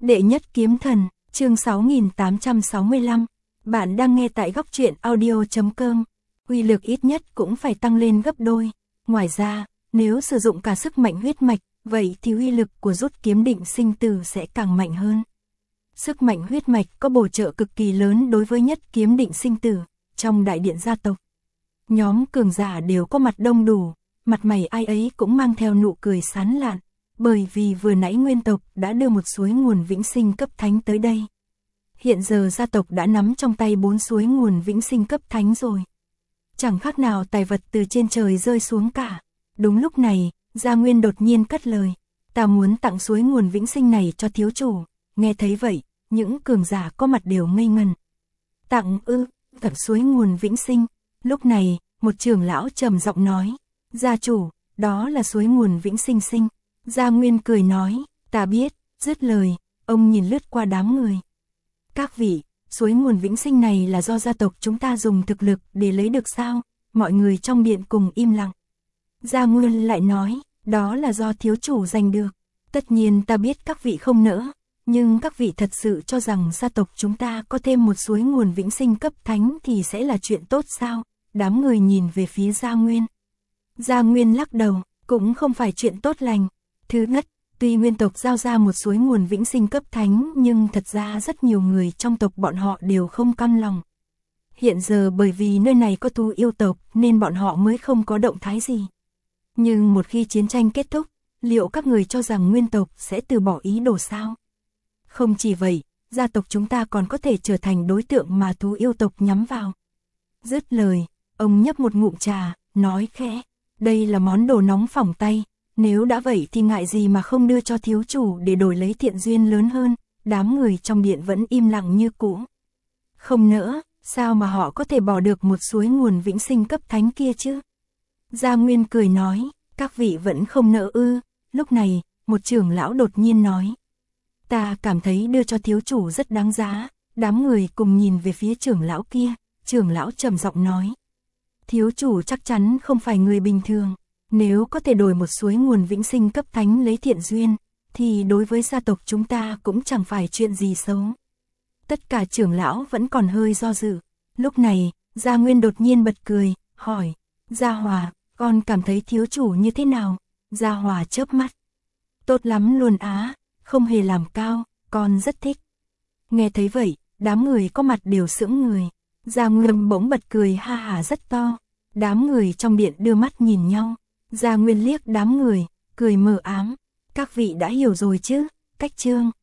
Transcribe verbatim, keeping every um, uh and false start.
Đệ nhất kiếm thần, chương sáu nghìn tám trăm sáu mươi lăm. Bạn đang nghe tại góc truyện audio chấm com. Uy lực ít nhất cũng phải tăng lên gấp đôi. Ngoài ra, nếu sử dụng cả sức mạnh huyết mạch, vậy thì uy lực của rút kiếm định sinh tử sẽ càng mạnh hơn. Sức mạnh huyết mạch có bổ trợ cực kỳ lớn đối với nhất kiếm định sinh tử. Trong đại điện gia tộc, nhóm cường giả đều có mặt đông đủ, mặt mày ai ấy cũng mang theo nụ cười sán lạn, bởi vì vừa nãy nguyên tộc đã đưa một suối nguồn vĩnh sinh cấp thánh tới đây. Hiện giờ gia tộc đã nắm trong tay bốn suối nguồn vĩnh sinh cấp thánh rồi. Chẳng khác nào tài vật từ trên trời rơi xuống cả. Đúng lúc này, Gia Nguyên đột nhiên cất lời, ta muốn tặng suối nguồn vĩnh sinh này cho thiếu chủ. Nghe thấy vậy, những cường giả có mặt đều ngây ngần. Tặng ư, tặng suối nguồn vĩnh sinh. Lúc này, một trưởng lão trầm giọng nói, gia chủ, đó là suối nguồn vĩnh sinh sinh. Gia Nguyên cười nói, ta biết. Dứt lời, ông nhìn lướt qua đám người. Các vị, suối nguồn vĩnh sinh này là do gia tộc chúng ta dùng thực lực để lấy được sao? Mọi người trong điện cùng im lặng. Gia Nguyên lại nói, đó là do thiếu chủ giành được. Tất nhiên ta biết các vị không nỡ, nhưng các vị thật sự cho rằng gia tộc chúng ta có thêm một suối nguồn vĩnh sinh cấp thánh thì sẽ là chuyện tốt sao? Đám người nhìn về phía Gia Nguyên. Gia Nguyên lắc đầu, cũng không phải chuyện tốt lành. Thứ nhất, tuy nguyên tộc giao ra một suối nguồn vĩnh sinh cấp thánh nhưng thật ra rất nhiều người trong tộc bọn họ đều không cam lòng. Hiện giờ bởi vì nơi này có thú yêu tộc nên bọn họ mới không có động thái gì. Nhưng một khi chiến tranh kết thúc, liệu các người cho rằng nguyên tộc sẽ từ bỏ ý đồ sao? Không chỉ vậy, gia tộc chúng ta còn có thể trở thành đối tượng mà thú yêu tộc nhắm vào. Dứt lời, ông nhấp một ngụm trà, nói khẽ, đây là món đồ nóng phỏng tay. Nếu đã vậy thì ngại gì mà không đưa cho thiếu chủ để đổi lấy thiện duyên lớn hơn. Đám người trong điện vẫn im lặng như cũ. Không nữa, sao mà họ có thể bỏ được một suối nguồn vĩnh sinh cấp thánh kia chứ? Gia Nguyên cười nói, các vị vẫn không nỡ ư. Lúc này, một trưởng lão đột nhiên nói, ta cảm thấy đưa cho thiếu chủ rất đáng giá. Đám người cùng nhìn về phía trưởng lão kia. Trưởng lão trầm giọng nói, thiếu chủ chắc chắn không phải người bình thường. Nếu có thể đổi một suối nguồn vĩnh sinh cấp thánh lấy thiện duyên, thì đối với gia tộc chúng ta cũng chẳng phải chuyện gì xấu. Tất cả trưởng lão vẫn còn hơi do dự. Lúc này, Gia Nguyên đột nhiên bật cười, hỏi, Gia Hòa, con cảm thấy thiếu chủ như thế nào? Gia Hòa chớp mắt. Tốt lắm luôn á, không hề làm cao, con rất thích. Nghe thấy vậy, đám người có mặt đều sững người. Gia Nguyên bỗng bật cười ha hả rất to. Đám người trong điện đưa mắt nhìn nhau. Gia Nguyên liếc đám người, cười mờ ám. Các vị đã hiểu rồi chứ, cách chương.